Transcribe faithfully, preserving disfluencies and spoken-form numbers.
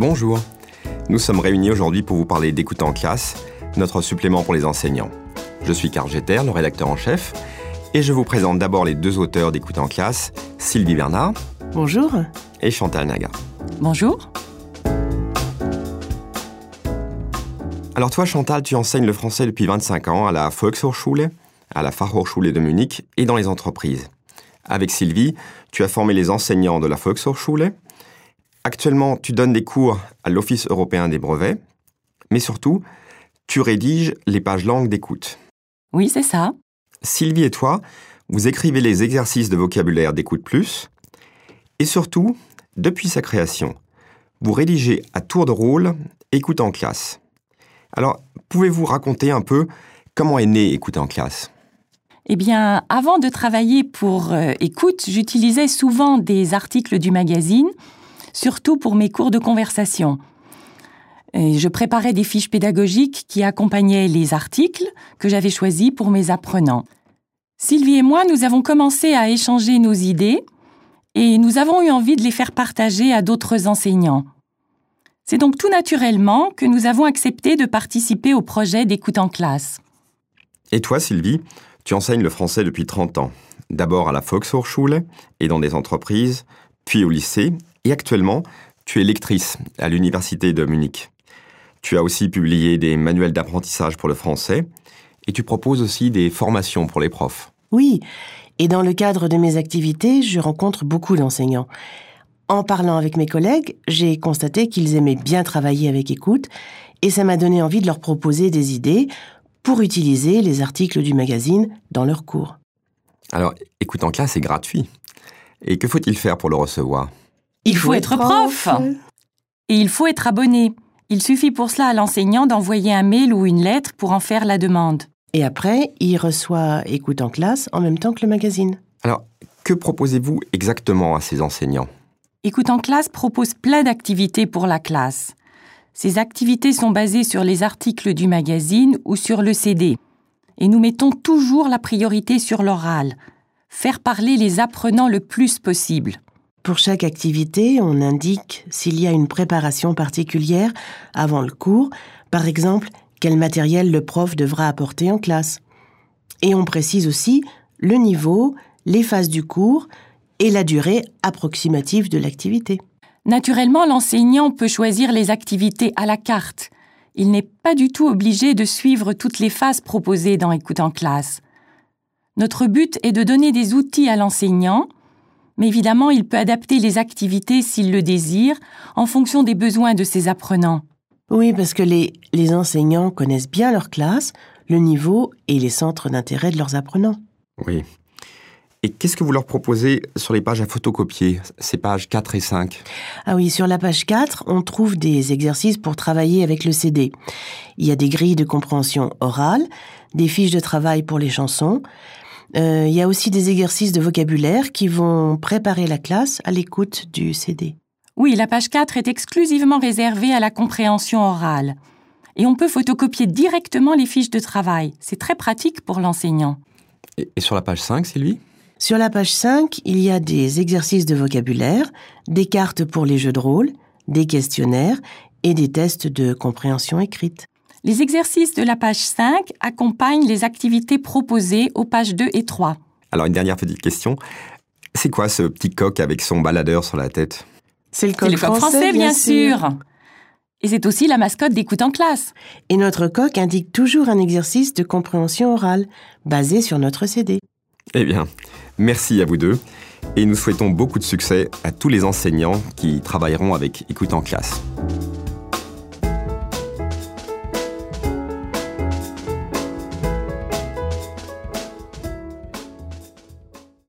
Bonjour, nous sommes réunis aujourd'hui pour vous parler d'Écoute en classe, notre supplément pour les enseignants. Je suis Karl Jeter, le rédacteur en chef, et je vous présente d'abord les deux auteurs d'Écoute en classe, Sylvie Bernard. Bonjour. Et Chantal Naga. Bonjour. Alors toi, Chantal, tu enseignes le français depuis vingt-cinq ans à la Volkshochschule, à la Fachhochschule de Munich et dans les entreprises. Avec Sylvie, tu as formé les enseignants de la Volkshochschule. Actuellement, tu donnes des cours à l'Office européen des brevets, mais surtout, tu rédiges les pages langues d'écoute. Oui, c'est ça. Sylvie et toi, vous écrivez les exercices de vocabulaire d'Écoute Plus, et surtout, depuis sa création, vous rédigez à tour de rôle Écoute en classe. Alors, pouvez-vous raconter un peu comment est né Écoute en classe ? Eh bien, avant de travailler pour euh, Écoute, j'utilisais souvent des articles du magazine, surtout pour mes cours de conversation. Et je préparais des fiches pédagogiques qui accompagnaient les articles que j'avais choisis pour mes apprenants. Sylvie et moi, nous avons commencé à échanger nos idées et nous avons eu envie de les faire partager à d'autres enseignants. C'est donc tout naturellement que nous avons accepté de participer au projet d'Écoute en classe. Et toi, Sylvie, tu enseignes le français depuis trente ans. D'abord à la Volkshochschule et dans des entreprises, puis au lycée. Et actuellement, tu es lectrice à l'Université de Munich. Tu as aussi publié des manuels d'apprentissage pour le français et tu proposes aussi des formations pour les profs. Oui, et dans le cadre de mes activités, je rencontre beaucoup d'enseignants. En parlant avec mes collègues, j'ai constaté qu'ils aimaient bien travailler avec Écoute et ça m'a donné envie de leur proposer des idées pour utiliser les articles du magazine dans leurs cours. Alors, Écoute en classe est gratuit. Et que faut-il faire pour le recevoir ? Il faut être prof. Et il faut être abonné. Il suffit pour cela à l'enseignant d'envoyer un mail ou une lettre pour en faire la demande. Et après, il reçoit Écoute en classe en même temps que le magazine. Alors, que proposez-vous exactement à ces enseignants ? Écoute en classe propose plein d'activités pour la classe. Ces activités sont basées sur les articles du magazine ou sur le C D. Et nous mettons toujours la priorité sur l'oral. Faire parler les apprenants le plus possible. Pour chaque activité, on indique s'il y a une préparation particulière avant le cours, par exemple, quel matériel le prof devra apporter en classe. Et on précise aussi le niveau, les phases du cours et la durée approximative de l'activité. Naturellement, l'enseignant peut choisir les activités à la carte. Il n'est pas du tout obligé de suivre toutes les phases proposées dans Écoute en classe. Notre but est de donner des outils à l'enseignant, mais évidemment, il peut adapter les activités s'il le désire, en fonction des besoins de ses apprenants. Oui, parce que les, les enseignants connaissent bien leur classe, le niveau et les centres d'intérêt de leurs apprenants. Oui. Et qu'est-ce que vous leur proposez sur les pages à photocopier, ces pages quatre et cinq ? Ah oui, sur la page quatre, on trouve des exercices pour travailler avec le C D. Il y a des grilles de compréhension orale, des fiches de travail pour les chansons. Euh, il y a aussi des exercices de vocabulaire qui vont préparer la classe à l'écoute du C D. Oui, la page quatre est exclusivement réservée à la compréhension orale. Et on peut photocopier directement les fiches de travail. C'est très pratique pour l'enseignant. Et, et sur la page cinq, Sylvie ? Sur la page cinq, il y a des exercices de vocabulaire, des cartes pour les jeux de rôle, des questionnaires et des tests de compréhension écrite. Les exercices de la page cinq accompagnent les activités proposées aux pages deux et trois. Alors, une dernière petite question. C'est quoi ce petit coq avec son baladeur sur la tête ? C'est le coq, C'est le coq français, français, bien, bien sûr. sûr. Et c'est aussi la mascotte d'Écoute en classe. Et notre coq indique toujours un exercice de compréhension orale, basé sur notre C D. Eh bien, merci à vous deux. Et nous souhaitons beaucoup de succès à tous les enseignants qui travailleront avec Écoute en classe.